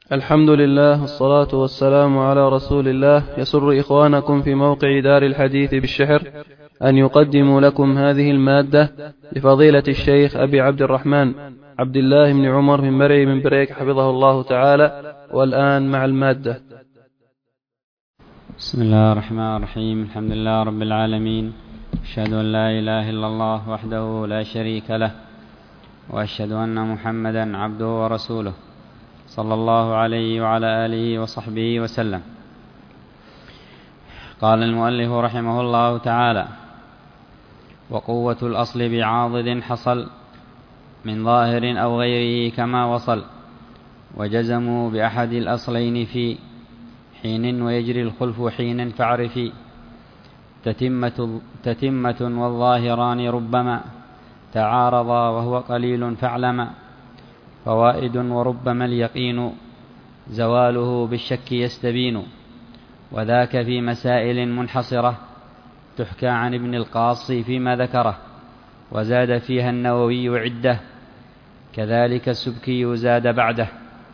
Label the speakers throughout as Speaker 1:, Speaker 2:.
Speaker 1: الحمد لله والصلاة والسلام على رسول الله. يسر إخوانكم في موقع دار الحديث بالشحر أن يقدموا لكم هذه المادة لفضيلة الشيخ أبي عبد الرحمن عبد الله بن عمر بن مري بن بريك حفظه الله تعالى. والآن مع المادة.
Speaker 2: بسم الله الرحمن الرحيم. الحمد لله رب العالمين، أشهد أن لا إله إلا الله وحده لا شريك له، وأشهد أن محمدا عبده ورسوله صلى الله عليه وعلى آله وصحبه وسلم. قال المؤلف رحمه الله تعالى: وقوة الأصل بعاضد حصل من ظاهر أو غيره كما وصل، وجزموا بأحد الأصلين في حين ويجري الخلف حين فاعرفي، تتمة والظاهران ربما تعارضا وهو قليل فاعلما، فوائد وربما اليقين زواله بالشك يستبين، وذاك في مسائل منحصرة تحكى عن ابن القاصي فيما ذكره، وزاد فيها النووي عدة، كذلك السبكي زاد بعده.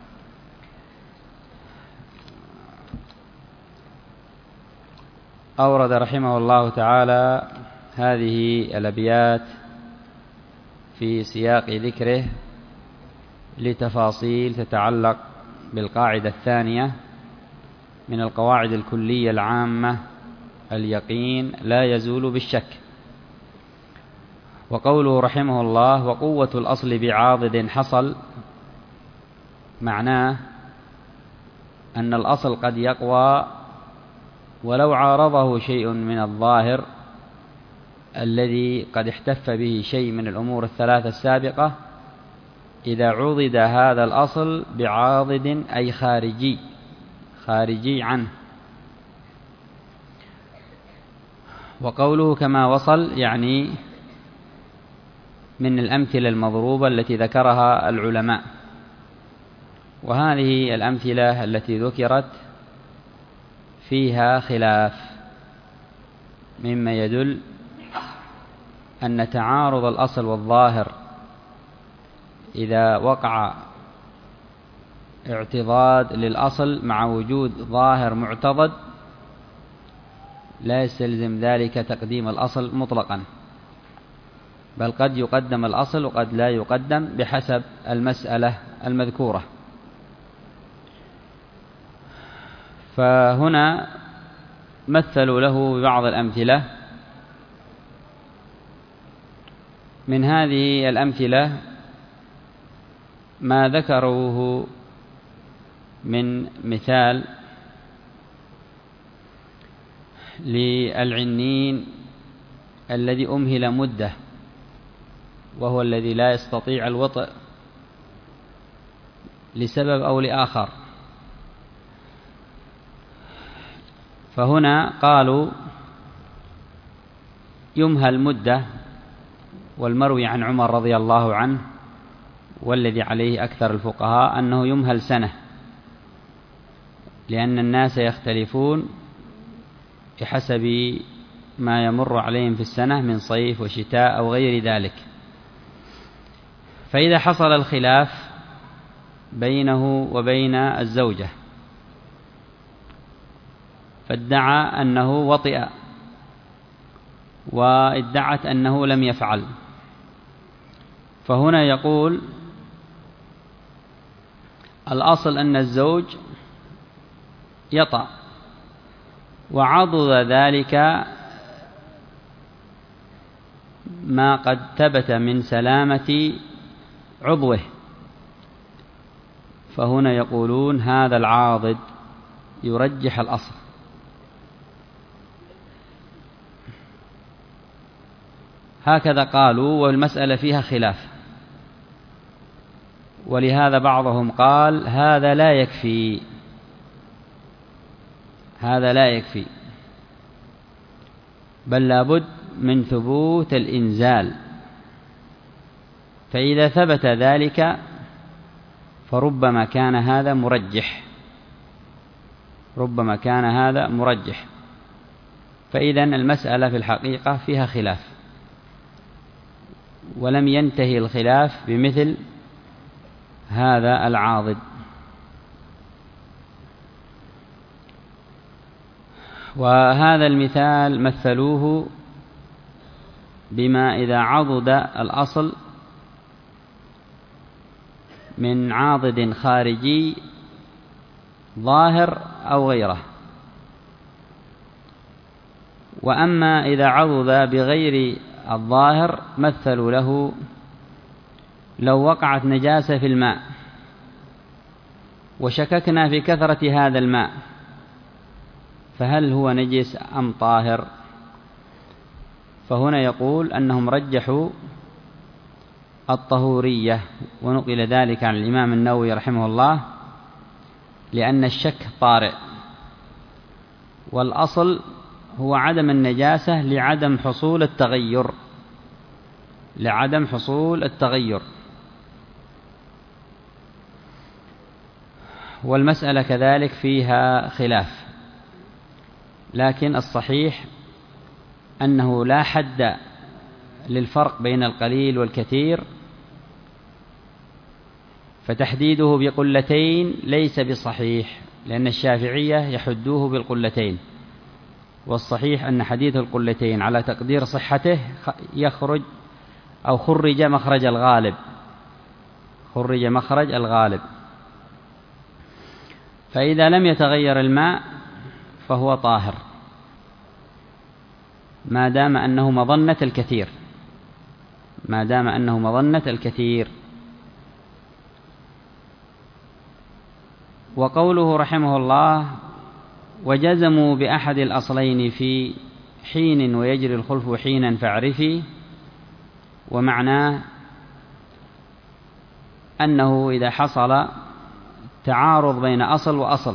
Speaker 2: أورد رحمه الله تعالى هذه الأبيات في سياق ذكره لتفاصيل تتعلق بالقاعدة الثانية من القواعد الكلية العامة: اليقين لا يزول بالشك. وقوله رحمه الله: وقوة الأصل بعاضد حصل، معناه أن الأصل قد يقوى ولو عارضه شيء من الظاهر الذي قد احتف به شيء من الأمور الثلاثة السابقة، إذا عضد هذا الأصل بعاضد أي خارجي عنه. وقوله كما وصل يعني من الأمثلة المضروبة التي ذكرها العلماء، وهذه الأمثلة التي ذكرت فيها خلاف، مما يدل أن تعارض الأصل والظاهر إذا وقع اعتضاد للأصل مع وجود ظاهر معتضد لا يستلزم ذلك تقديم الأصل مطلقا، بل قد يقدم الأصل وقد لا يقدم بحسب المسألة المذكورة. فهنا مثلوا له ببعض الأمثلة. من هذه الأمثلة ما ذكروه من مثال للعنين الذي أمهل مدة، وهو الذي لا يستطيع الوطء لسبب أو لآخر. فهنا قالوا يمهل مدة، والمروي عن عمر رضي الله عنه والذي عليه أكثر الفقهاء أنه يمهل سنة، لأن الناس يختلفون بحسب ما يمر عليهم في السنة من صيف وشتاء أو غير ذلك. فإذا حصل الخلاف بينه وبين الزوجة فادعى أنه وطئ وادعت أنه لم يفعل، فهنا يقول الأصل أن الزوج يطأ، وعضد ذلك ما قد ثبت من سلامة عضوه، فهنا يقولون هذا العاضد يرجح الأصل. هكذا قالوا، والمسألة فيها خلاف، ولهذا بعضهم قال هذا لا يكفي، بل لابد من ثبوت الإنزال، فإذا ثبت ذلك فربما كان هذا مرجح. فإذن المسألة في الحقيقة فيها خلاف، ولم ينتهي الخلاف بمثل هذا العاضد. وهذا المثال مثلوه بما إذا عضد الأصل من عاضد خارجي ظاهر أو غيره. وأما إذا عضد بغير الظاهر مثلوا له لو وقعت نجاسة في الماء وشككنا في كثرة هذا الماء فهل هو نجس أم طاهر؟ فهنا يقول أنهم رجحوا الطهورية، ونقل ذلك عن الإمام النووي رحمه الله، لأن الشك طارئ، والأصل هو عدم النجاسة لعدم حصول التغير. والمسألة كذلك فيها خلاف، لكن الصحيح أنه لا حد للفرق بين القليل والكثير، فتحديده بقلتين ليس بصحيح، لأن الشافعية يحدوه بالقلتين، والصحيح أن حديث القلتين على تقدير صحته يخرج أو خرج مخرج الغالب. فإذا لم يتغير الماء فهو طاهر ما دام أنه مظنة الكثير. وقوله رحمه الله وجزموا بأحد الأصلين في حين ويجري الخلف حينا فاعرفي، ومعناه أنه إذا حصل تعارض بين أصل وأصل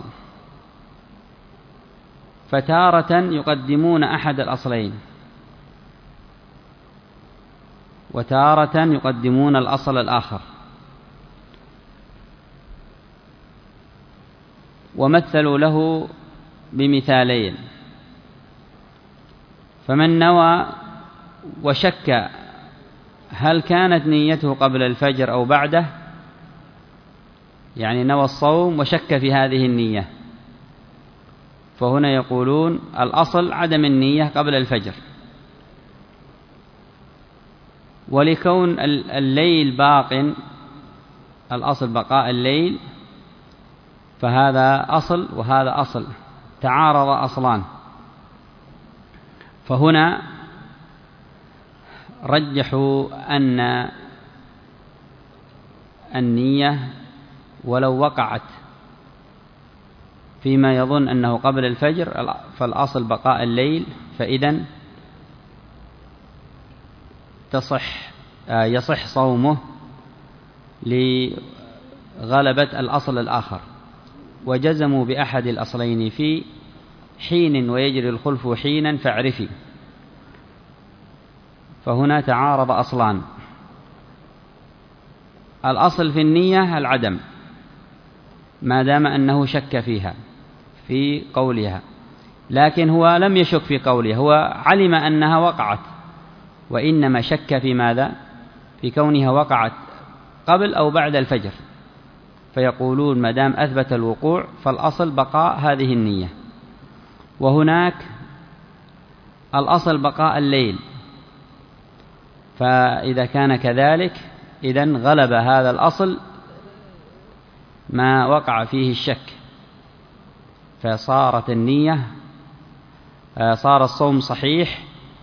Speaker 2: فتارة يقدمون أحد الأصلين وتارة يقدمون الأصل الآخر. ومثلوا له بمثالين: فمن نوى وشك هل كانت نيته قبل الفجر أو بعده، يعني نوى الصوم وشك في هذه النية، فهنا يقولون الأصل عدم النية قبل الفجر، ولكون الليل باق، الأصل بقاء الليل، فهذا أصل وهذا أصل، تعارض أصلان. فهنا رجحوا أن النية ولو وقعت فيما يظن أنه قبل الفجر فالأصل بقاء الليل، فإذن يصح صومه لغلبة الأصل الآخر. وجزموا بأحد الأصلين في حين ويجري الخلف حينا فاعرفي، فهنا تعارض أصلان: الأصل في النية العدم ما دام أنه شك فيها في قولها، لكن هو لم يشك في قولها، هو علم أنها وقعت، وإنما شك في ماذا؟ في كونها وقعت قبل أو بعد الفجر، فيقولون ما دام أثبت الوقوع فالأصل بقاء هذه النية. وهناك الأصل بقاء الليل، فإذا كان كذلك إذن غلب هذا الأصل ما وقع فيه الشك، فصارت النية صار الصوم صحيح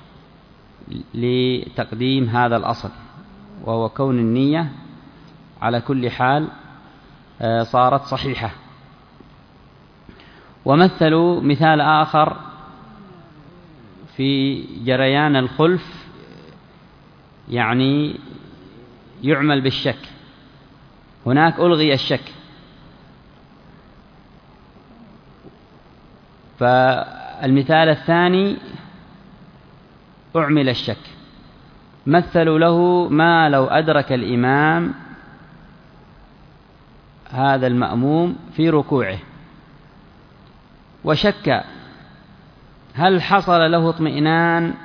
Speaker 2: لتقديم هذا الأصل، وهو كون النية على كل حال صارت صحيحة. ومثلوا مثال آخر في جريان الخلف، يعني يعمل بالشك، هناك ألغي الشك، فالمثال الثاني أعمل الشك. مثلوا له ما لو أدرك الإمام هذا المأموم في ركوعه وشك هل حصل له اطمئنان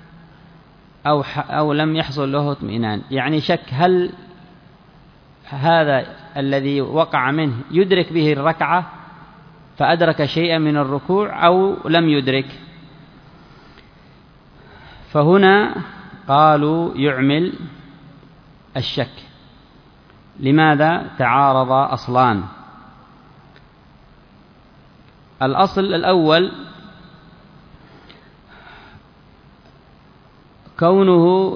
Speaker 2: أو لم يحصل له اطمئنان، يعني شك هل هذا الذي وقع منه يدرك به الركعة فأدرك شيئا من الركوع أو لم يدرك. فهنا قالوا يعمل الشك. لماذا؟ تعارض أصلان. الأصل الأول كونه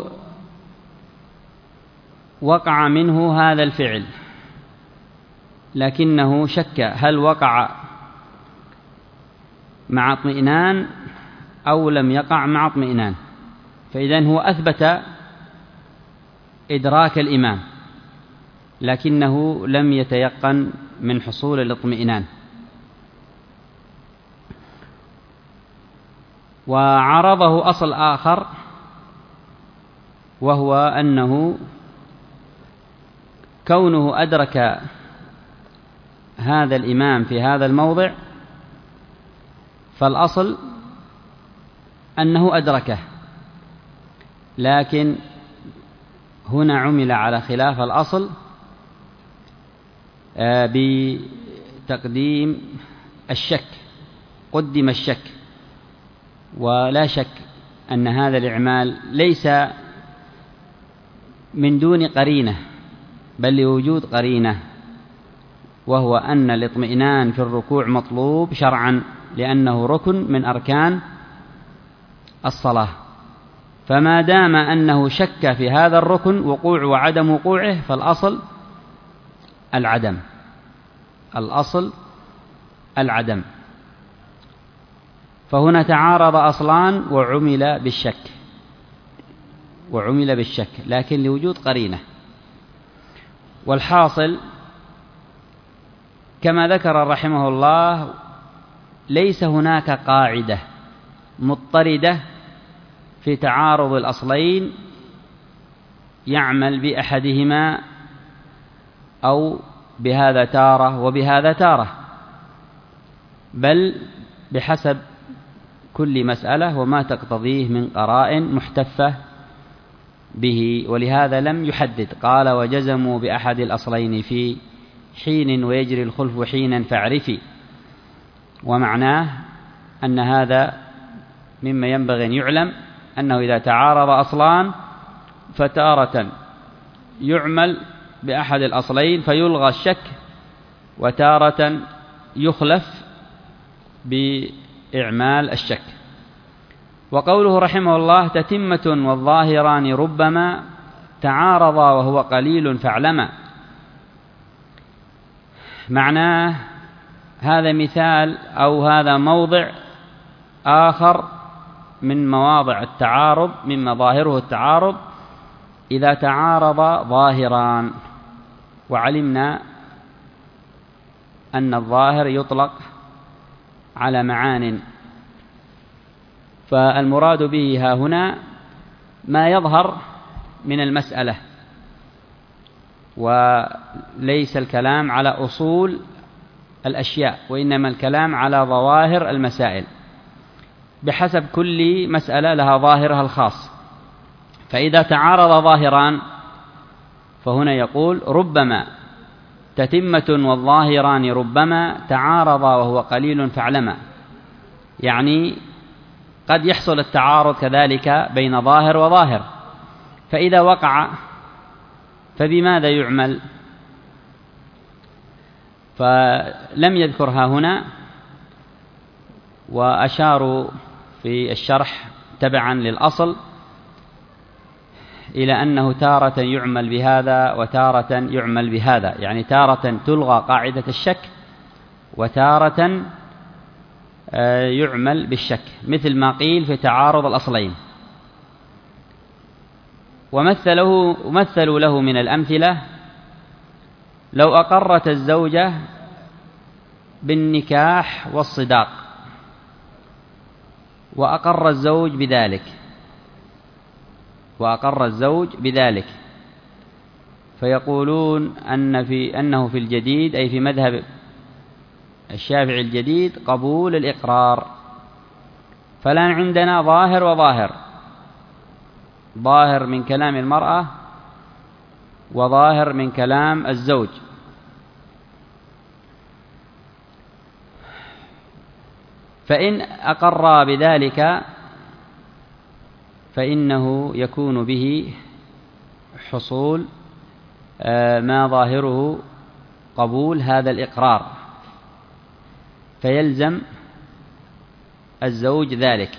Speaker 2: وقع منه هذا الفعل لكنه شك هل وقع مع اطمئنان أو لم يقع مع اطمئنان، فإذن هو أثبت إدراك الإمام لكنه لم يتيقن من حصول الاطمئنان. وعرضه أصل آخر وهو أنه كونه أدرك هذا الإمام في هذا الموضع فالأصل أنه أدركه، لكن هنا عمل على خلاف الأصل بتقديم الشك، قدم الشك. ولا شك أن هذا الإعمال ليس من دون قرينة بل لوجود قرينة، وهو أن الاطمئنان في الركوع مطلوب شرعا لأنه ركن من أركان الصلاة. فما دام أنه شك في هذا الركن وقوع وعدم وقوعه فالأصل العدم، الأصل العدم. فهنا تعارض أصلان وعمل بالشك لكن لوجود قرينة. والحاصل كما ذكر رحمه الله ليس هناك قاعدة مضطردة في تعارض الأصلين يعمل بأحدهما أو بهذا تارة وبهذا تارة، بل بحسب كل مسألة وما تقتضيه من قرائن محتفة به. ولهذا لم يحدد، قال وجزموا بأحد الأصلين في حين ويجري الخلف حينا فاعرفي. ومعناه أن هذا مما ينبغي أن يعلم أنه إذا تعارض أصلان فتارة يعمل بأحد الأصلين فيلغى الشك، وتارة يخلف بإعمال الشك. وقوله رحمه الله تتمة والظاهران ربما تعارضا وهو قليل فاعلما، معناه هذا مثال أو هذا موضع آخر من مواضع التعارض مما ظاهره التعارض إذا تعارض ظاهران. وعلمنا أن الظاهر يطلق على معان، فالمراد به ها هنا ما يظهر من المسألة، وليس الكلام على أصول الأشياء وإنما الكلام على ظواهر المسائل، بحسب كل مسألة لها ظاهرها الخاص. فإذا تعارض ظاهران فهنا يقول ربما تتمة والظاهران ربما تعارضا وهو قليل فاعلما، يعني قد يحصل التعارض كذلك بين ظاهر وظاهر. فإذا وقع فبماذا يعمل؟ فلم يذكرها هنا، وأشاروا في الشرح تبعا للأصل إلى أنه تارة يعمل بهذا وتارة يعمل بهذا، يعني تارة تلغى قاعدة الشك وتارة يعمل بالشك، مثل ما قيل في تعارض الأصلين. ومثلوا له من الأمثلة لو أقرت الزوجة بالنكاح والصداق وأقر الزوج بذلك فيقولون أنه في الجديد أي في مذهب الشافعي الجديد قبول الإقرار. فالآن عندنا ظاهر وظاهر، ظاهر من كلام المرأة وظاهر من كلام الزوج. فإن أقر بذلك فإنه يكون به حصول ما ظاهره قبول هذا الإقرار، فيلزم الزوج ذلك.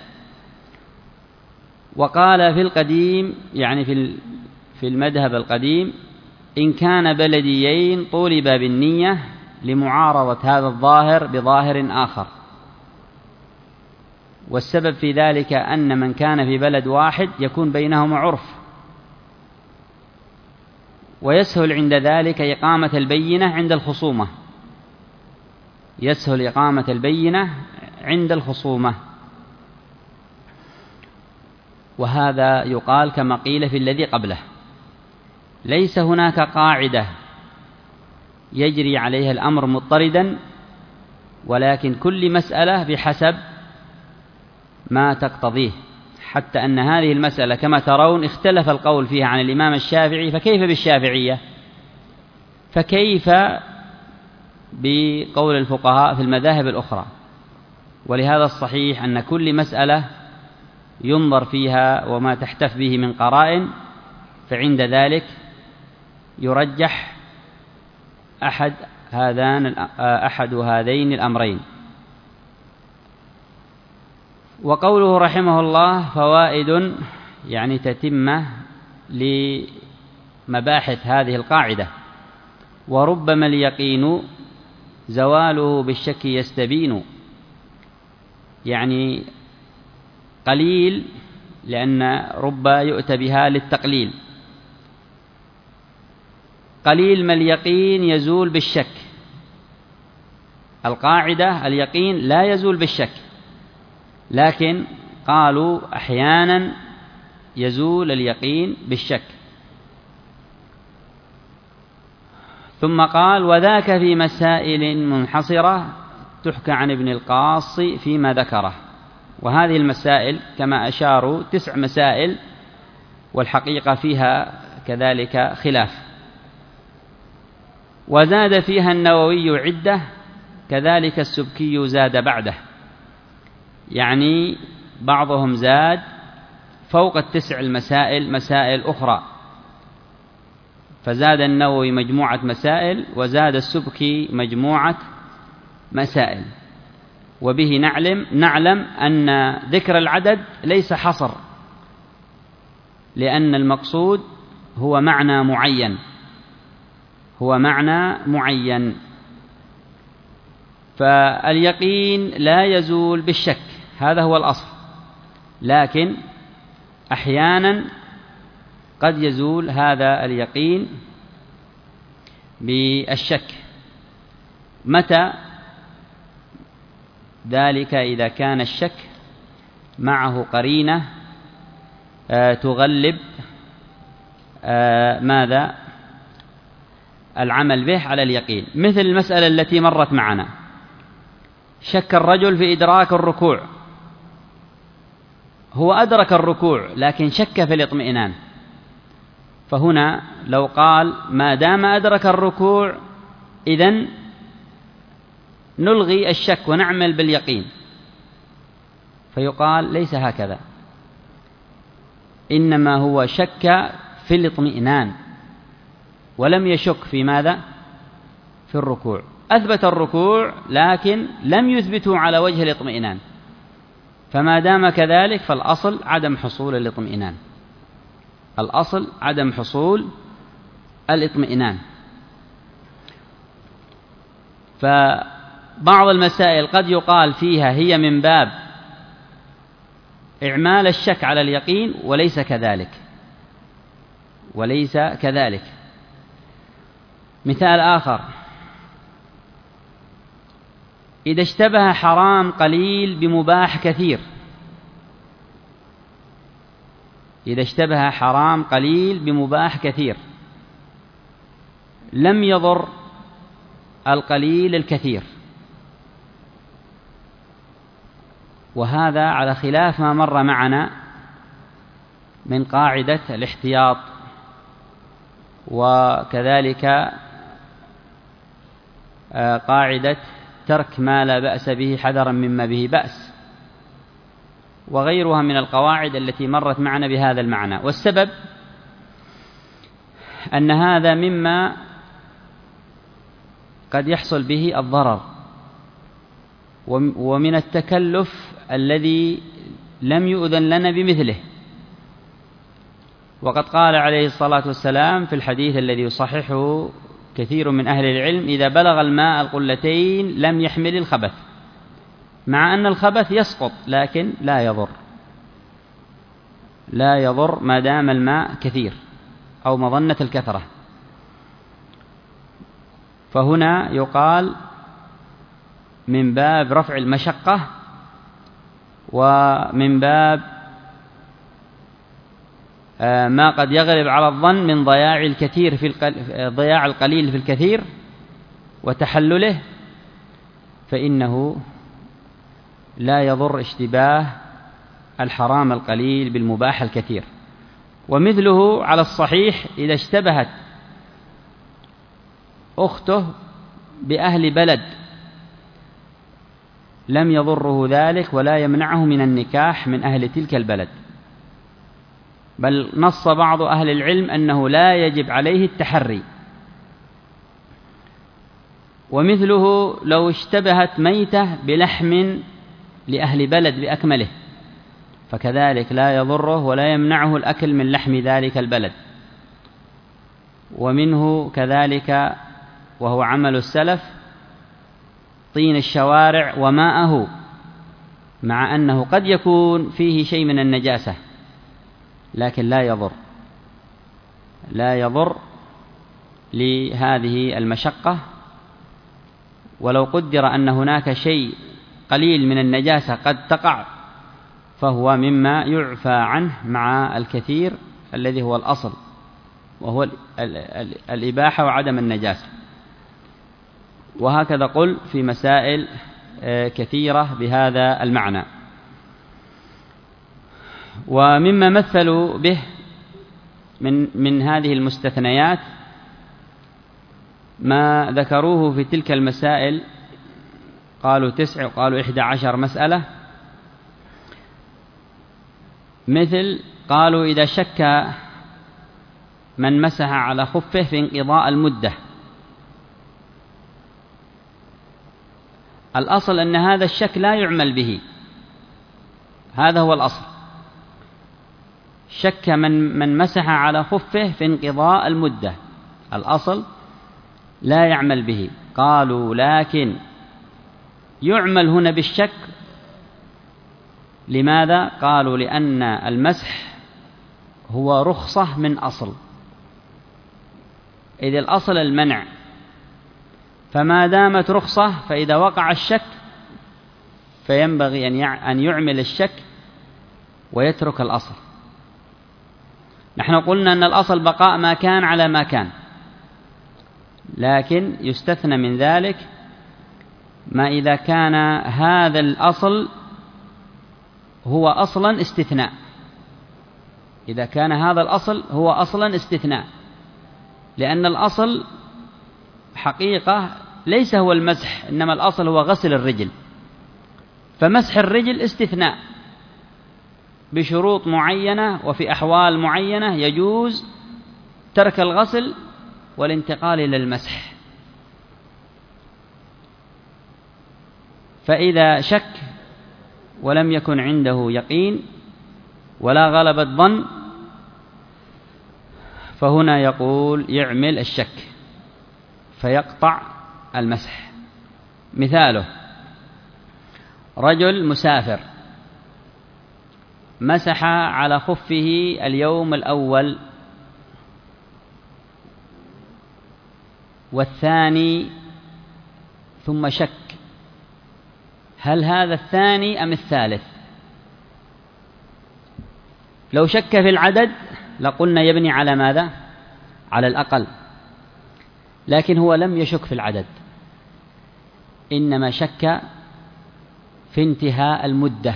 Speaker 2: وقال في القديم، يعني في المذهب القديم، إن كان بلديين طولب بالنية لمعارضة هذا الظاهر بظاهر آخر. والسبب في ذلك أن من كان في بلد واحد يكون بينهما عرف، ويسهل عند ذلك إقامة البينة عند الخصومة، يسهل إقامة البينة عند الخصومة. وهذا يقال كما قيل في الذي قبله: ليس هناك قاعدة يجري عليها الأمر مضطردا، ولكن كل مسألة بحسب ما تقتضيه، حتى أن هذه المسألة كما ترون اختلف القول فيها عن الإمام الشافعي، فكيف بالشافعية؟ فكيف بقول الفقهاء في المذاهب الأخرى؟ ولهذا الصحيح أن كل مسألة ينظر فيها وما تحتف به من قرائن، فعند ذلك يرجح أحد هذين الأمرين. وقوله رحمه الله فوائد، يعني تتمة لمباحث هذه القاعدة. وربما اليقين زواله بالشك يستبين، يعني قليل، لأن رب يؤتى بها للتقليل. قليل ما اليقين يزول بالشك. القاعدة اليقين لا يزول بالشك، لكن قالوا أحيانا يزول اليقين بالشك. ثم قال وذاك في مسائل منحصرة تحكى عن ابن القاص فيما ذكره. وهذه المسائل كما أشاروا 9 مسائل، والحقيقة فيها كذلك خلاف. وزاد فيها النووي عدة، كذلك السبكي زاد بعده، يعني بعضهم زاد فوق 9 المسائل مسائل أخرى، فزاد النووي مجموعة مسائل، وزاد السبكي مجموعة مسائل. وبه نعلم أن ذكر العدد ليس حصر، لأن المقصود هو معنى معين، فاليقين لا يزول بالشك، هذا هو الأصل، لكن أحيانا قد يزول هذا اليقين بالشك. متى ذلك؟ إذا كان الشك معه قرينة تغلب ماذا؟ العمل به على اليقين. مثل المسألة التي مرت معنا، شك الرجل في إدراك الركوع، هو أدرك الركوع لكن شك في الاطمئنان، فهنا لو قال ما دام أدرك الركوع إذن نلغي الشك ونعمل باليقين، فيقال ليس هكذا، إنما هو شك في الاطمئنان ولم يشك في ماذا؟ في الركوع. أثبت الركوع لكن لم يثبته على وجه الاطمئنان، فما دام كذلك فالأصل عدم حصول الاطمئنان، الأصل عدم حصول الاطمئنان. فبعض المسائل قد يقال فيها هي من باب إعمال الشك على اليقين، وليس كذلك. مثال آخر: إذا اشتبه حرام قليل بمباح كثير، إذا اشتبه حرام قليل بمباح كثير لم يضر القليل الكثير، وهذا على خلاف ما مر معنا من قاعدة الاحتياط، وكذلك قاعدة ترك ما لا بأس به حذرا مما به بأس، وغيرها من القواعد التي مرت معنا بهذا المعنى. والسبب أن هذا مما قد يحصل به الضرر، ومن التكلف الذي لم يؤذن لنا بمثله. وقد قال عليه الصلاة والسلام في الحديث الذي يصححه كثير من أهل العلم: إذا بلغ الماء القلتين لم يحمل الخبث، مع أن الخبث يسقط لكن لا يضر ما دام الماء كثير أو مظنة الكثرة. فهنا يقال من باب رفع المشقة، ومن باب ما قد يغلب على الظن من ضياع القليل في الكثير وتحلله، فإنه لا يضر اشتباه الحرام القليل بالمباح الكثير. ومثله على الصحيح إذا اشتبهت أخته بأهل بلد لم يضره ذلك ولا يمنعه من النكاح من أهل تلك البلد، بل نص بعض أهل العلم أنه لا يجب عليه التحري. ومثله لو اشتبهت ميتة بلحم لأهل بلد بأكمله، فكذلك لا يضره ولا يمنعه الأكل من لحم ذلك البلد. ومنه كذلك وهو عمل السلف طين الشوارع وماءه، مع أنه قد يكون فيه شيء من النجاسة لكن لا يضر لهذه المشقة. ولو قدر أن هناك شيء قليل من النجاسة قد تقع فهو مما يعفى عنه مع الكثير الذي هو الأصل، وهو الإباحة وعدم النجاسة. وهكذا قل في مسائل كثيرة بهذا المعنى. ومما مثلوا به من هذه المستثنيات ما ذكروه في تلك المسائل، قالوا 9 وقالوا 11 مسألة. مثل قالوا إذا شك من مسح على خفه في انقضاء المدة، الأصل أن هذا الشك لا يعمل به، هذا هو الأصل. شك من مسح على خفه في انقضاء المدة، الأصل لا يعمل به. قالوا لكن يعمل هنا بالشك. لماذا؟ قالوا لأن المسح هو رخصة من أصل، إذ الأصل المنع، فما دامت رخصة فإذا وقع الشك فينبغي أن يعمل الشك ويترك الأصل. نحن قلنا أن الأصل بقاء ما كان على ما كان، لكن يستثنى من ذلك ما إذا كان هذا الأصل هو أصلا استثناء، إذا كان هذا الأصل هو أصلا استثناء، لأن الأصل حقيقة ليس هو المسح، إنما الأصل هو غسل الرجل، فمسح الرجل استثناء بشروط معينة وفي أحوال معينة يجوز ترك الغسل والانتقال إلى المسح. فإذا شك ولم يكن عنده يقين ولا غلب الظن فهنا يقول يعمل الشك فيقطع المسح. مثاله رجل مسافر مسح على خفه اليوم الأول والثاني ثم شك، هل هذا الثاني أم الثالث؟ لو شك في العدد لقلنا يبني على ماذا؟ على الأقل، لكن هو لم يشك في العدد، إنما شك في انتهاء المدة،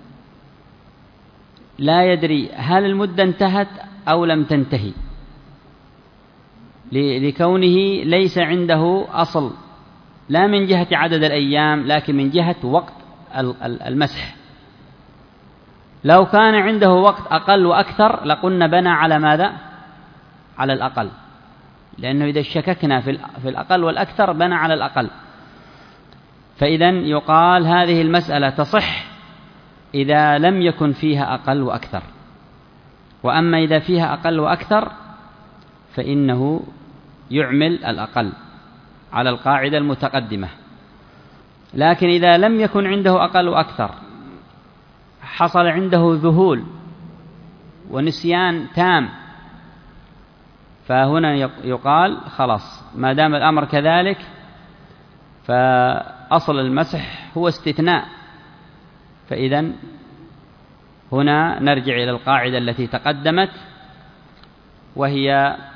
Speaker 2: لا يدري هل المدة انتهت أو لم تنتهي، لكونه ليس عنده أصل لا من جهة عدد الأيام لكن من جهة وقت المسح. لو كان عنده وقت أقل وأكثر لقلنا بنى على ماذا؟ على الأقل، لأنه إذا شككنا في الأقل والأكثر بنى على الأقل. فإذن يقال هذه المسألة تصح إذا لم يكن فيها أقل وأكثر، وأما إذا فيها أقل وأكثر فإنه يعمل الأقل على القاعدة المتقدمة. لكن إذا لم يكن عنده أقل وأكثر، حصل عنده ذهول ونسيان تام، فهنا يقال خلاص ما دام الأمر كذلك فأصل المسح هو استثناء. فإذن هنا نرجع إلى القاعدة التي تقدمت، وهي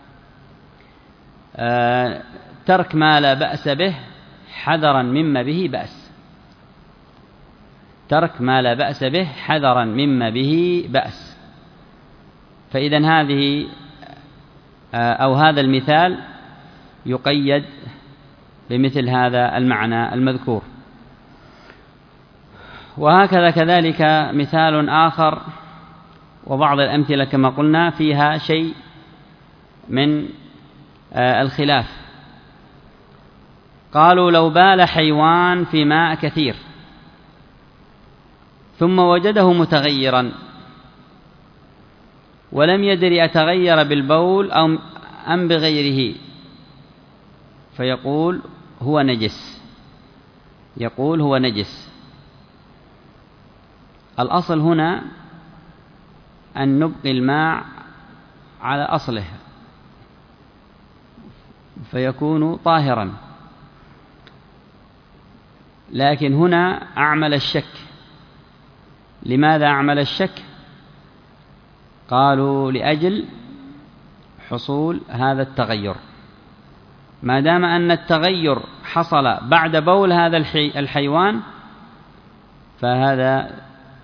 Speaker 2: ترك ما لا بأس به حذرا مما به بأس. ترك ما لا بأس به حذرا مما به بأس. فإذن هذه أو هذا المثال يقيد بمثل هذا المعنى المذكور. وهكذا كذلك مثال آخر وبعض الأمثلة كما قلنا فيها شيء من الخلاف. قالوا لو بال حيوان في ماء كثير ثم وجده متغيرا ولم يدري أتغير بالبول أم بغيره فيقول هو نجس. يقول هو نجس. الأصل هنا أن نبقي الماء على أصله فيكون طاهرا، لكن هنا أعمل الشك. لماذا أعمل الشك؟ قالوا لأجل حصول هذا التغير. ما دام أن التغير حصل بعد بول هذا الحيوان فهذا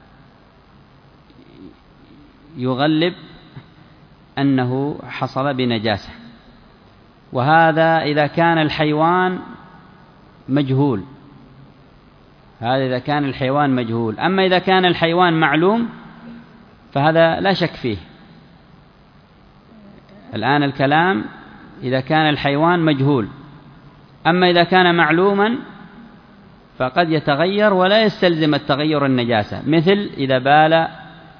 Speaker 2: يغلب أنه حصل بنجاسة، وهذا إذا كان الحيوان مجهول. هذا إذا كان الحيوان مجهول. أما إذا كان الحيوان معلوم فهذا لا شك فيه. الآن الكلام إذا كان الحيوان مجهول. أما إذا كان معلوما فقد يتغير ولا يستلزم التغير النجاسة، مثل إذا بال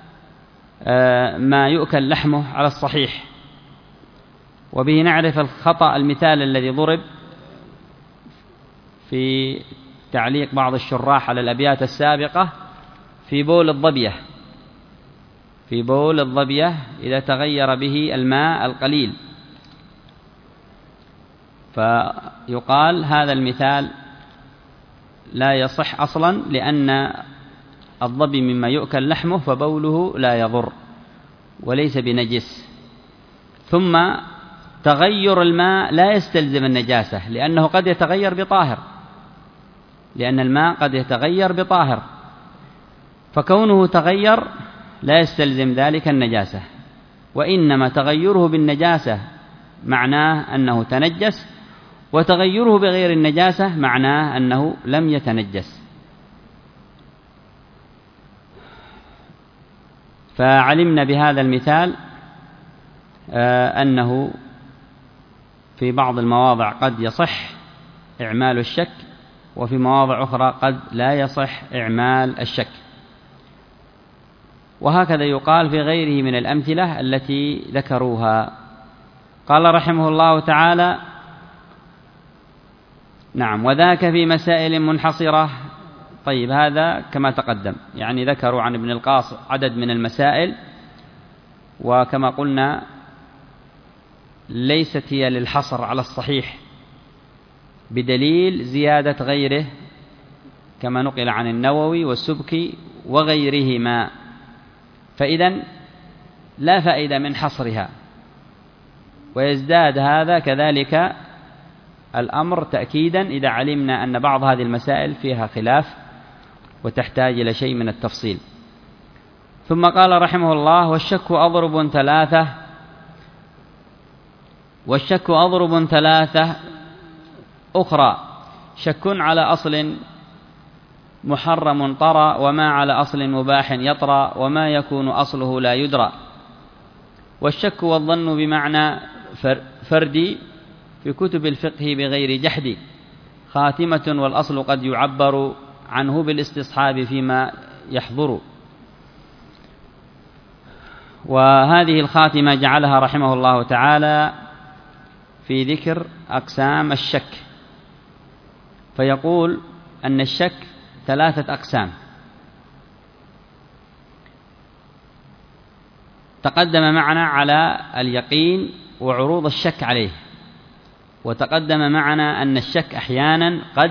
Speaker 2: ما يؤكل لحمه على الصحيح. وبه نعرف الخطأ المثال الذي ضرب في تعليق بعض الشراح على الأبيات السابقة في بول الظبية. في بول الظبية إذا تغير به الماء القليل، فيقال هذا المثال لا يصح أصلا، لأن الظبي مما يؤكل لحمه فبوله لا يضر وليس بنجس. ثم تغير الماء لا يستلزم النجاسة، لأنه قد يتغير بطاهر، لأن الماء قد يتغير بطاهر، فكونه تغير لا يستلزم ذلك النجاسة. وإنما تغيره بالنجاسة معناه أنه تنجس، وتغيره بغير النجاسة معناه أنه لم يتنجس. فعلمنا بهذا المثال أنه في بعض المواضع قد يصح إعمال الشك، وفي مواضع أخرى قد لا يصح إعمال الشك. وهكذا يقال في غيره من الأمثلة التي ذكروها. قال رحمه الله تعالى: نعم، وذاك في مسائل منحصرة. طيب، هذا كما تقدم، يعني ذكروا عن ابن القاص عدد من المسائل، وكما قلنا ليست هي للحصر على الصحيح بدليل زيادة غيره كما نقل عن النووي والسبكي وغيرهما، فإذن لا فائدة من حصرها. ويزداد هذا كذلك الأمر تأكيدا إذا علمنا أن بعض هذه المسائل فيها خلاف وتحتاج إلى شيء من التفصيل. ثم قال رحمه الله: والشك أضرب ثلاثة أخرى شك على أصل محرم طرى، وما على أصل مباح يطرى، وما يكون أصله لا يدرى. والشك والظن بمعنى فردي في كتب الفقه بغير جحد، خاتمة والأصل قد يعبر عنه بالاستصحاب فيما يحضر. وهذه الخاتمة جعلها رحمه الله تعالى في ذكر أقسام الشك، فيقول أن الشك 3 أقسام. تقدم معنا على اليقين وعروض الشك عليه، وتقدم معنا أن الشك أحيانا قد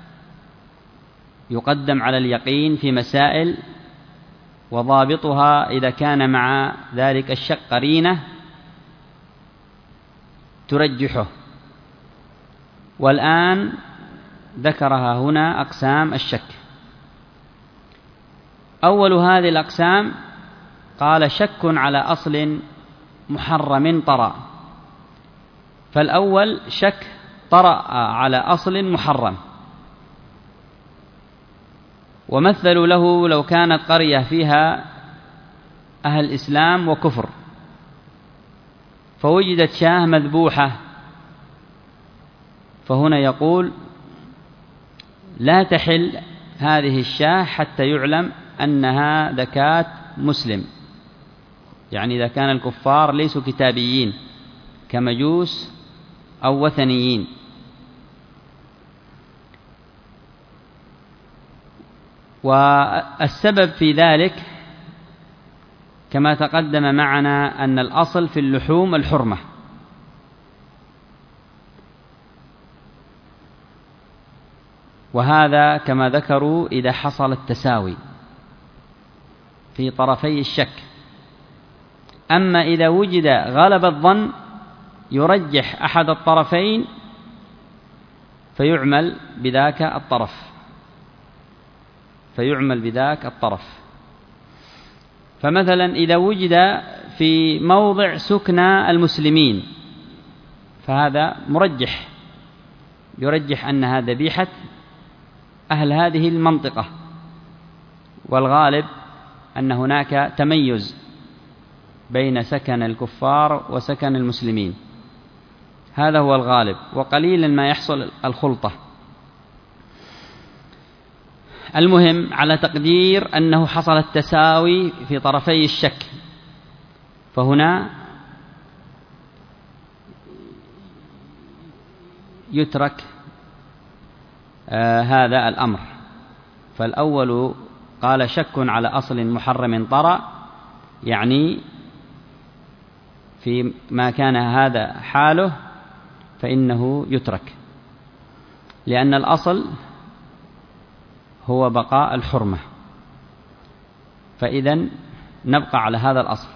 Speaker 2: يقدم على اليقين في مسائل، وضابطها إذا كان مع ذلك الشك قرينة ترجحه. والآن ذكرها هنا أقسام الشك. أول هذه الأقسام قال شك على أصل محرم طرأ. فالأول شك طرأ على أصل محرم، ومثلوا له لو كانت قرية فيها أهل إسلام وكفر، فوجدت شاة مذبوحة، فهنا يقول لا تحل هذه الشاة حتى يعلم أنها زكاة مسلم، يعني إذا كان الكفار ليسوا كتابيين كمجوس أو وثنيين. والسبب في ذلك كما تقدم معنا أن الأصل في اللحوم الحرمة، وهذا كما ذكروا إذا حصل التساوي في طرفي الشك. أما إذا وجد غلب الظن يرجح أحد الطرفين فيعمل بذاك الطرف. فمثلا إذا وجد في موضع سكنى المسلمين فهذا مرجح، يرجح أنها ذبيحة أهل هذه المنطقة، والغالب أن هناك تميز بين سكن الكفار وسكن المسلمين، هذا هو الغالب، وقليلا ما يحصل الخلطة. المهم على تقدير أنه حصل التساوي في طرفي الشك، فهنا يترك هذا الأمر. فالأول قال شك على أصل محرم طرأ، يعني في ما كان هذا حاله فإنه يترك، لأن الأصل هو بقاء الحرمة، فإذن نبقى على هذا الأصل.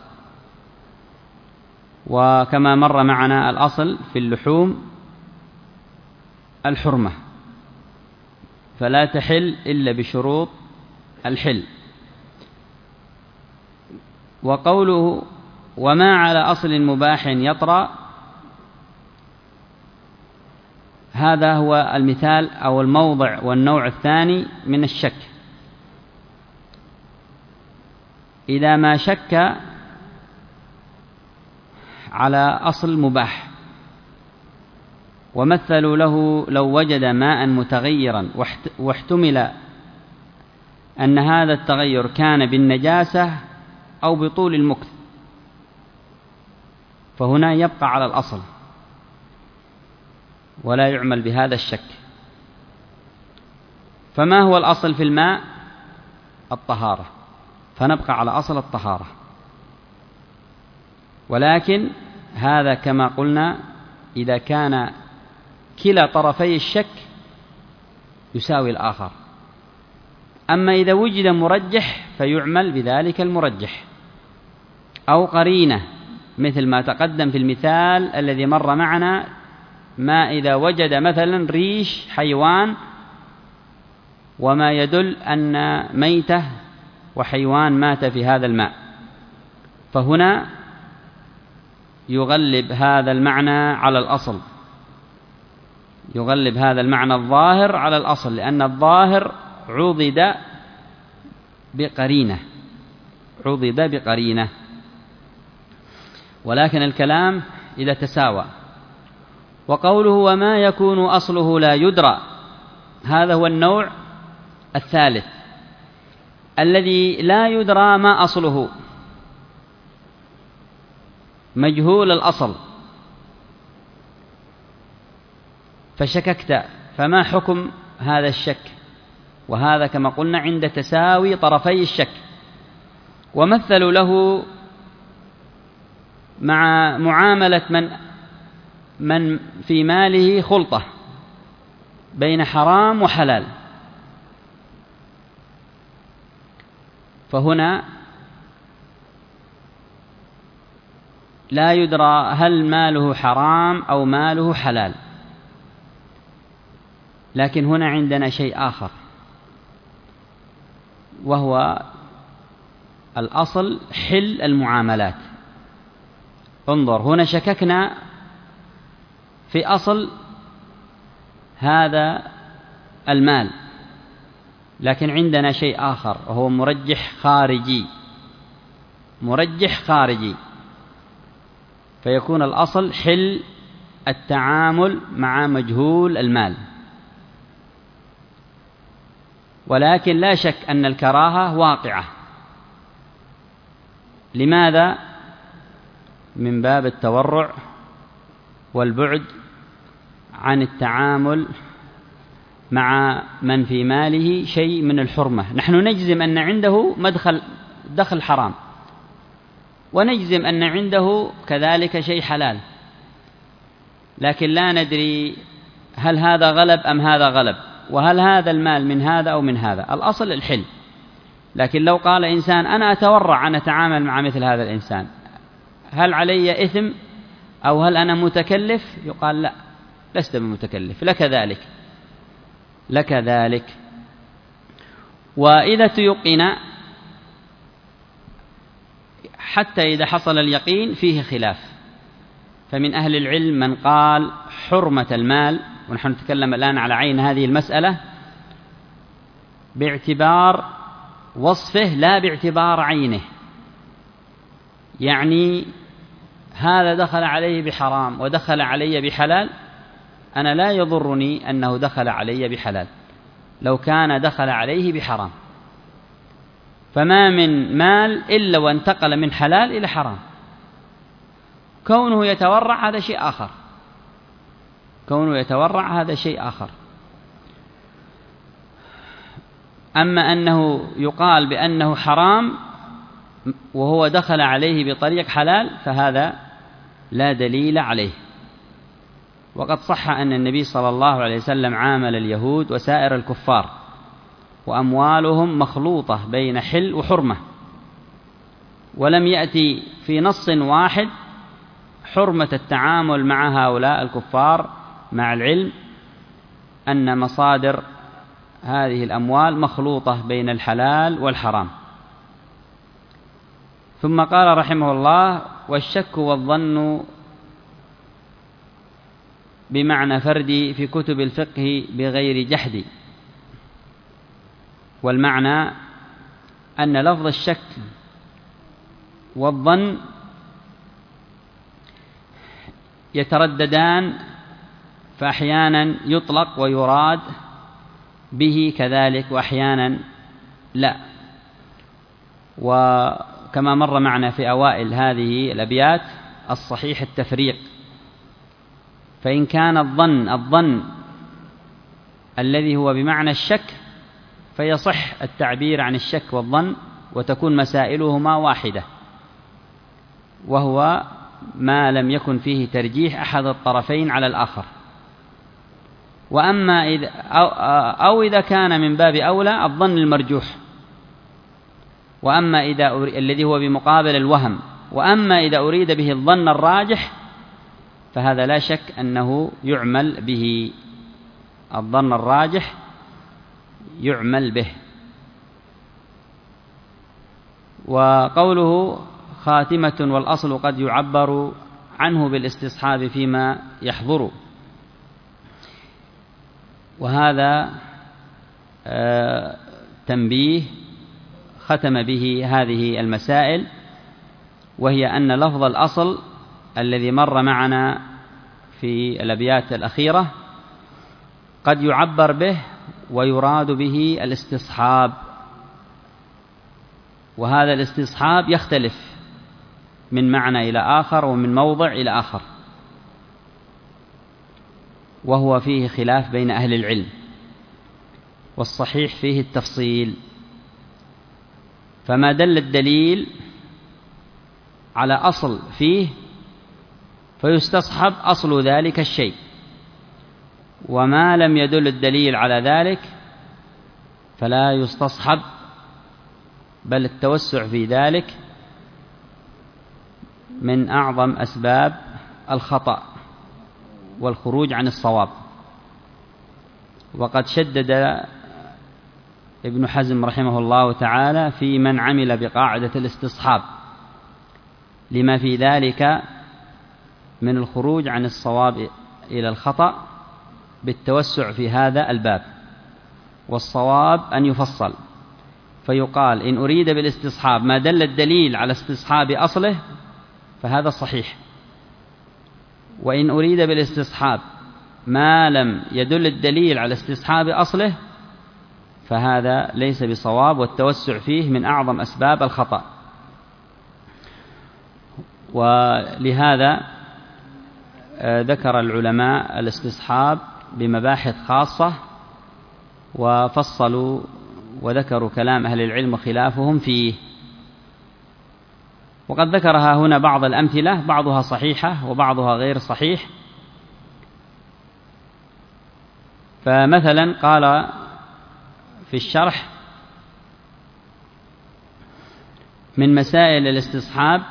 Speaker 2: وكما مر معنا الأصل في اللحوم الحرمة، فلا تحل إلا بشروط الحل. وقوله وما على أصل مباح يطرأ، هذا هو المثال أو الموضع والنوع الثاني من الشك. إذا ما شك على أصل مباح، ومثلوا له لو وجد ماء متغيرا واحتمل أن هذا التغير كان بالنجاسة أو بطول المكث، فهنا يبقى على الأصل ولا يعمل بهذا الشك. فما هو الأصل في الماء؟ الطهارة، فنبقى على أصل الطهارة. ولكن هذا كما قلنا إذا كان كلا طرفي الشك يساوي الآخر. أما إذا وجد مرجح فيعمل بذلك المرجح، أو قرينة مثل ما تقدم في المثال الذي مر معنا، ما إذا وجد مثلا ريش حيوان وما يدل أن ميتة وحيوان مات في هذا الماء، فهنا يغلب هذا المعنى على الأصل، يغلب هذا المعنى الظاهر على الأصل، لأن الظاهر عضد بقرينة، ولكن الكلام إذا تساوى. وقوله وما يكون أصله لا يدرى، هذا هو النوع الثالث الذي لا يدرى ما أصله، مجهول الأصل، فشككت، فما حكم هذا الشك؟ وهذا كما قلنا عند تساوي طرفي الشك. ومثلوا له مع معاملة من في ماله خلطة بين حرام وحلال، فهنا لا يدرى هل ماله حرام أو ماله حلال، لكن هنا عندنا شيء آخر، وهو الأصل حل المعاملات. انظر، هنا شككنا في أصل هذا المال، لكن عندنا شيء آخر وهو مرجح خارجي، فيكون الأصل حل التعامل مع مجهول المال. ولكن لا شك أن الكراهة واقعة. لماذا؟ من باب التورع والبعد عن التعامل مع من في ماله شيء من الحرمة. نحن نجزم أن عنده دخل حرام، ونجزم أن عنده كذلك شيء حلال، لكن لا ندري هل هذا غلب أم هذا غلب، وهل هذا المال من هذا أو من هذا. الأصل الحل. لكن لو قال إنسان أنا أتورع أن أتعامل مع مثل هذا الإنسان، هل علي إثم أو هل أنا متكلف؟ يقال لا، لست بمتكلف، لك ذلك. وإذا تيقن، حتى إذا حصل اليقين فيه خلاف، فمن أهل العلم من قال حرمة المال، ونحن نتكلم الآن على عين هذه المسألة باعتبار وصفه لا باعتبار عينه، يعني هذا دخل عليه بحرام ودخل علي بحلال، أنا لا يضرني أنه دخل علي بحلال لو كان دخل عليه بحرام، فما من مال إلا وانتقل من حلال إلى حرام. كونه يتورع هذا شيء آخر. أما أنه يقال بأنه حرام وهو دخل عليه بطريق حلال، فهذا لا دليل عليه. وقد صح أن النبي صلى الله عليه وسلم عامل اليهود وسائر الكفار وأموالهم مخلوطة بين حل وحرمة، ولم يأتي في نص واحد حرمة التعامل مع هؤلاء الكفار، مع العلم أن مصادر هذه الأموال مخلوطة بين الحلال والحرام. ثم قال رحمه الله: والشك والظن بمعنى فردي في كتب الفقه بغير جحد. والمعنى أن لفظ الشك والظن يترددان، فأحيانا يطلق ويراد به كذلك، وأحيانا لا. وكما مر معنا في أوائل هذه الأبيات الصحيح التفريق، فإن كان الظن الذي هو بمعنى الشك فيصح التعبير عن الشك والظن، وتكون مسائلهما واحدة، وهو ما لم يكن فيه ترجيح أحد الطرفين على الآخر. وأما إذا كان من باب أولى الظن المرجوح، وأما الذي هو بمقابل الوهم، وأما إذا أريد به الظن الراجح فهذا لا شك أنه يعمل به، الظن الراجح يعمل به. وقوله خاتمة والأصل قد يعبر عنه بالاستصحاب فيما يحضر، وهذا تنبيه ختم به هذه المسائل، وهي أن لفظ الأصل الذي مر معنا في الأبيات الأخيرة قد يعبر به ويراد به الاستصحاب، وهذا الاستصحاب يختلف من معنى إلى آخر ومن موضع إلى آخر، وهو فيه خلاف بين أهل العلم، والصحيح فيه التفصيل. فما دل الدليل على أصل فيه فيستصحب أصل ذلك الشيء، وما لم يدل الدليل على ذلك فلا يستصحب، بل التوسع في ذلك من أعظم أسباب الخطأ والخروج عن الصواب. وقد شدد ابن حزم رحمه الله تعالى في من عمل بقاعدة الاستصحاب لما في ذلك من الخروج عن الصواب إلى الخطأ بالتوسع في هذا الباب. والصواب أن يفصل فيقال إن أريد بالاستصحاب ما دل الدليل على استصحاب أصله فهذا صحيح، وإن أريد بالاستصحاب ما لم يدل الدليل على استصحاب أصله فهذا ليس بصواب، والتوسع فيه من أعظم أسباب الخطأ. ولهذا ذكر العلماء الاستصحاب بمباحث خاصة وفصلوا وذكروا كلام أهل العلم وخلافهم فيه. وقد ذكرها هنا بعض الأمثلة، بعضها صحيحة وبعضها غير صحيح. فمثلا قال في الشرح: من مسائل الاستصحاب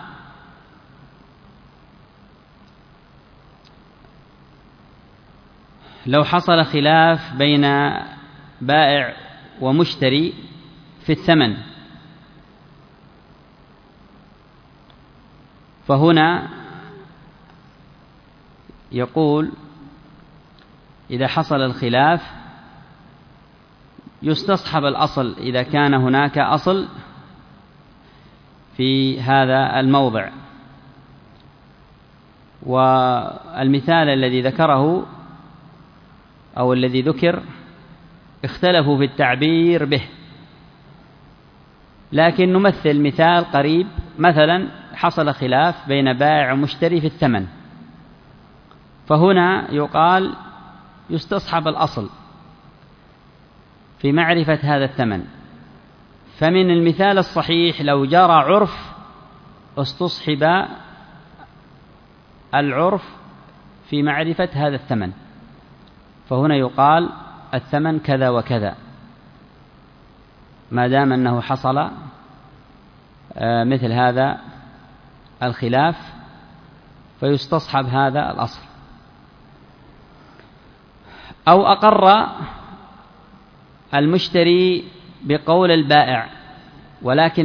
Speaker 2: لو حصل خلاف بين بائع ومشتري في الثمن، فهنا يقول إذا حصل الخلاف يستصحب الأصل إذا كان هناك أصل في هذا الموضع. والمثال الذي ذكره أو الذي ذكر اختلفوا في التعبير به، لكن نمثل مثال قريب. مثلا حصل خلاف بين بائع ومشتري في الثمن، فهنا يقال يستصحب الأصل في معرفة هذا الثمن. فمن المثال الصحيح لو جرى عرف استصحب العرف في معرفة هذا الثمن، فهنا يقال الثمن كذا وكذا ما دام أنه حصل مثل هذا الخلاف، فيستصحب هذا الأصل. أو أقر المشتري بقول البائع ولكن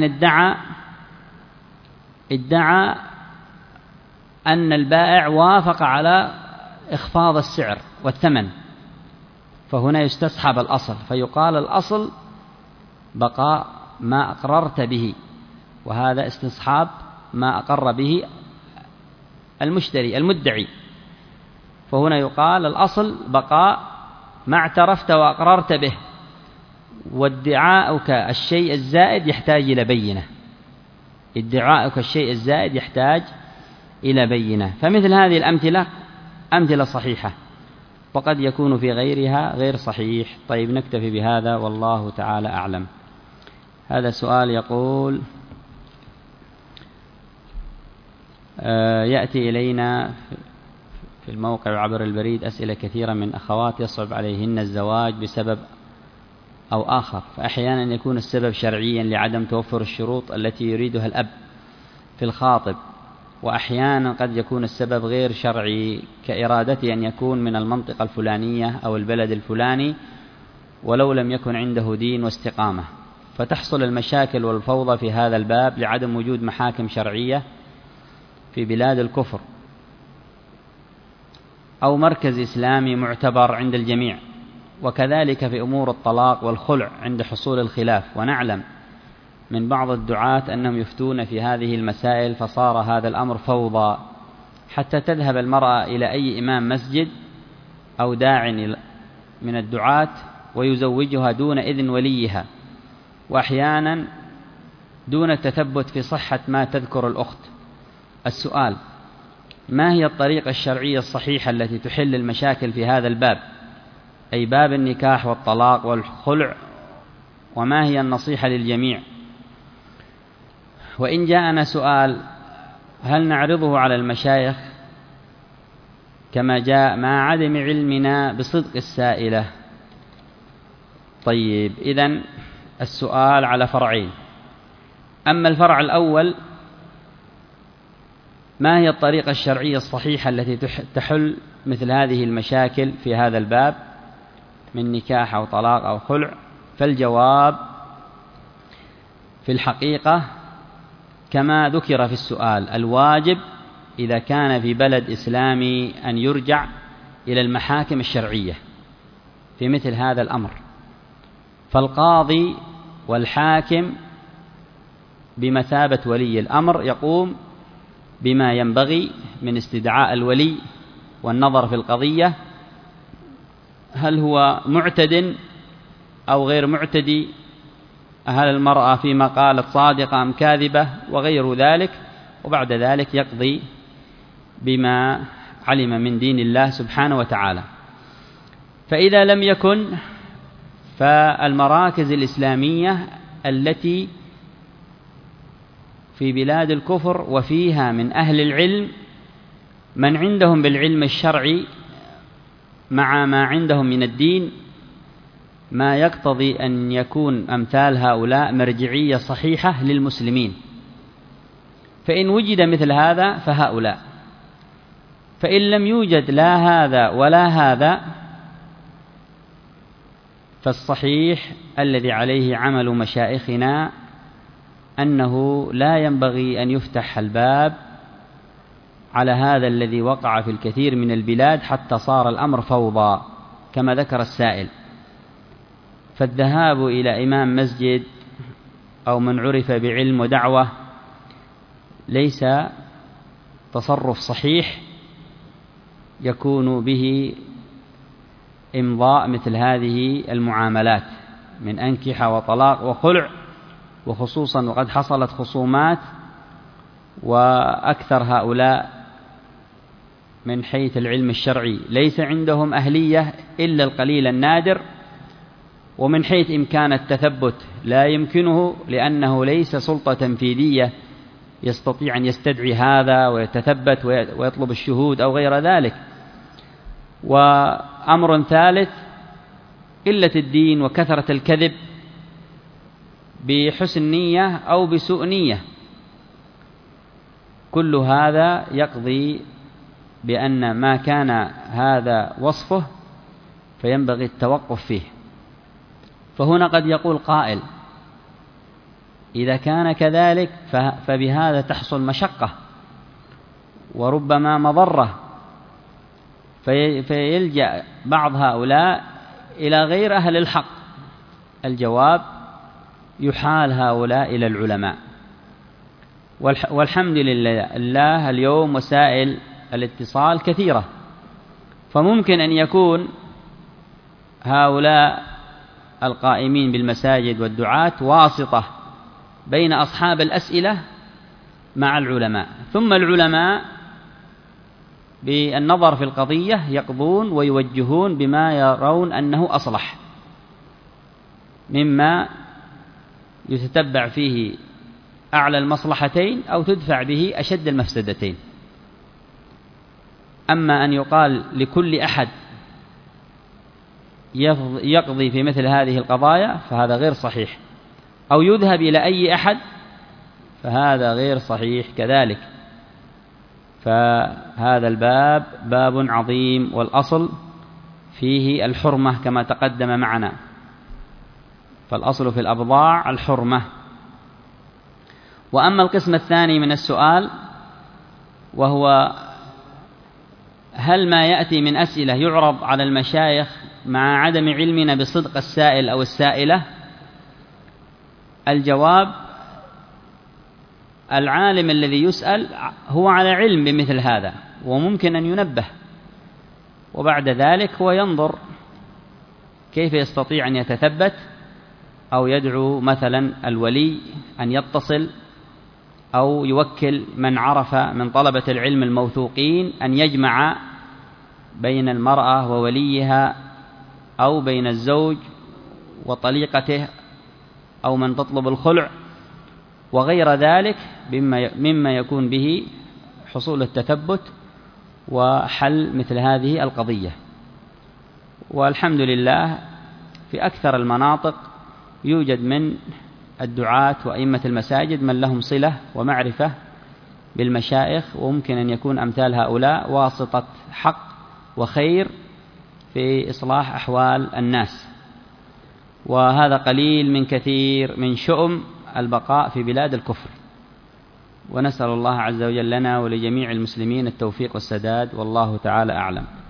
Speaker 2: ادعى أن البائع وافق على إخفاض السعر والثمن، فهنا يستصحب الأصل، فيقال الأصل بقاء ما أقررت به، وهذا استصحاب ما أقر به المشتري المدعي. فهنا يقال الأصل بقاء ما اعترفت وأقررت به، وادعاؤك الشيء الزائد يحتاج إلى بينة. ادعاؤك الشيء الزائد يحتاج إلى بينة. فمثل هذه الأمثلة أمثلة صحيحة، وقد يكون في غيرها غير صحيح. طيب نكتفي بهذا والله تعالى أعلم. هذا سؤال يقول: يأتي إلينا في الموقع وعبر البريد أسئلة كثيرة من أخوات يصعب عليهن الزواج بسبب أو آخر، فأحيانا يكون السبب شرعيا لعدم توفر الشروط التي يريدها الأب في الخاطب، وأحيانا قد يكون السبب غير شرعي كإرادته أن يكون من المنطقة الفلانية أو البلد الفلاني ولو لم يكن عنده دين واستقامة، فتحصل المشاكل والفوضى في هذا الباب لعدم وجود محاكم شرعية في بلاد الكفر أو مركز إسلامي معتبر عند الجميع وكذلك في أمور الطلاق والخلع عند حصول الخلاف. ونعلم من بعض الدعاة أنهم يفتون في هذه المسائل، فصار هذا الأمر فوضى، حتى تذهب المرأة إلى أي إمام مسجد أو داع من الدعاة ويزوجها دون إذن وليها، وأحيانا دون التثبت في صحة ما تذكر الأخت. السؤال: ما هي الطريقة الشرعية الصحيحة التي تحل المشاكل في هذا الباب، أي باب النكاح والطلاق والخلع، وما هي النصيحة للجميع؟ وإن جاءنا سؤال هل نعرضه على المشايخ كما جاء مع عدم علمنا بصدق السائلة؟ طيب، إذن السؤال على فرعين. أما الفرع الأول: ما هي الطريقة الشرعية الصحيحة التي تحل مثل هذه المشاكل في هذا الباب من نكاح أو طلاق أو خلع؟ فالجواب في الحقيقة كما ذكر في السؤال: الواجب إذا كان في بلد إسلامي أن يرجع إلى المحاكم الشرعية في مثل هذا الأمر، فالقاضي والحاكم بمثابة ولي الأمر يقوم بما ينبغي من استدعاء الولي والنظر في القضية، هل هو معتد أو غير معتدي، هل المرأة فيما قالت صادقة أم كاذبة، وغير ذلك. وبعد ذلك يقضي بما علم من دين الله سبحانه وتعالى. فإذا لم يكن، فالمراكز الإسلامية التي في بلاد الكفر وفيها من أهل العلم من عندهم بالعلم الشرعي مع ما عندهم من الدين، ما يقتضي أن يكون أمثال هؤلاء مرجعية صحيحة للمسلمين. فإن وجد مثل هذا فهؤلاء، فإن لم يوجد لا هذا ولا هذا، فالصحيح الذي عليه عمل مشايخنا أنه لا ينبغي أن يفتح الباب على هذا الذي وقع في الكثير من البلاد حتى صار الأمر فوضى كما ذكر السائل. فالذهاب إلى إمام مسجد أو من عرف بعلم ودعوة ليس تصرف صحيح يكون به إمضاء مثل هذه المعاملات من أنكحة وطلاق وخلع، وخصوصا وقد حصلت خصومات، وأكثر هؤلاء من حيث العلم الشرعي ليس عندهم أهلية إلا القليل النادر، ومن حيث إمكان التثبت لا يمكنه، لأنه ليس سلطة تنفيذية يستطيع أن يستدعي هذا ويتثبت ويطلب الشهود أو غير ذلك. وأمر ثالث: قلة الدين وكثرة الكذب بحسن نية أو بسوء نية، كل هذا يقضي بأن ما كان هذا وصفه فينبغي التوقف فيه. فهنا قد يقول قائل: إذا كان كذلك فبهذا تحصل مشقة وربما مضرة، فيلجأ بعض هؤلاء إلى غير أهل الحق. الجواب: يحال هؤلاء إلى العلماء. والحمد لله اليوم وسائل الاتصال كثيرة، فممكن أن يكون هؤلاء القائمين بالمساجد والدعاة واسطة بين أصحاب الأسئلة مع العلماء، ثم العلماء بالنظر في القضية يقضون ويوجهون بما يرون أنه أصلح مما يتتبع فيه أعلى المصلحتين أو تدفع به أشد المفسدتين. أما أن يقال لكل أحد يقضي في مثل هذه القضايا فهذا غير صحيح، أو يذهب إلى أي أحد فهذا غير صحيح كذلك. فهذا الباب باب عظيم، والأصل فيه الحرمة كما تقدم معنا، فالأصل في الأبضاع الحرمة. وأما القسم الثاني من السؤال وهو: هل ما يأتي من أسئلة يعرض على المشايخ مع عدم علمنا بصدق السائل أو السائلة؟ الجواب: العالم الذي يسأل هو على علم بمثل هذا وممكن أن ينبه، وبعد ذلك هو ينظر كيف يستطيع أن يتثبت، أو يدعو مثلا الولي أن يتصل، أو يوكل من عرف من طلبة العلم الموثوقين أن يجمع بين المرأة ووليها، أو بين الزوج وطليقته، أو من تطلب الخلع، وغير ذلك مما يكون به حصول التثبت وحل مثل هذه القضية. والحمد لله في أكثر المناطق يوجد من الدعاة وأئمة المساجد من لهم صلة ومعرفة بالمشايخ، وممكن أن يكون أمثال هؤلاء واسطة حق وخير في إصلاح أحوال الناس، وهذا قليل من كثير من شؤم البقاء في بلاد الكفر. ونسأل الله عز وجل لنا ولجميع المسلمين التوفيق والسداد، والله تعالى أعلم.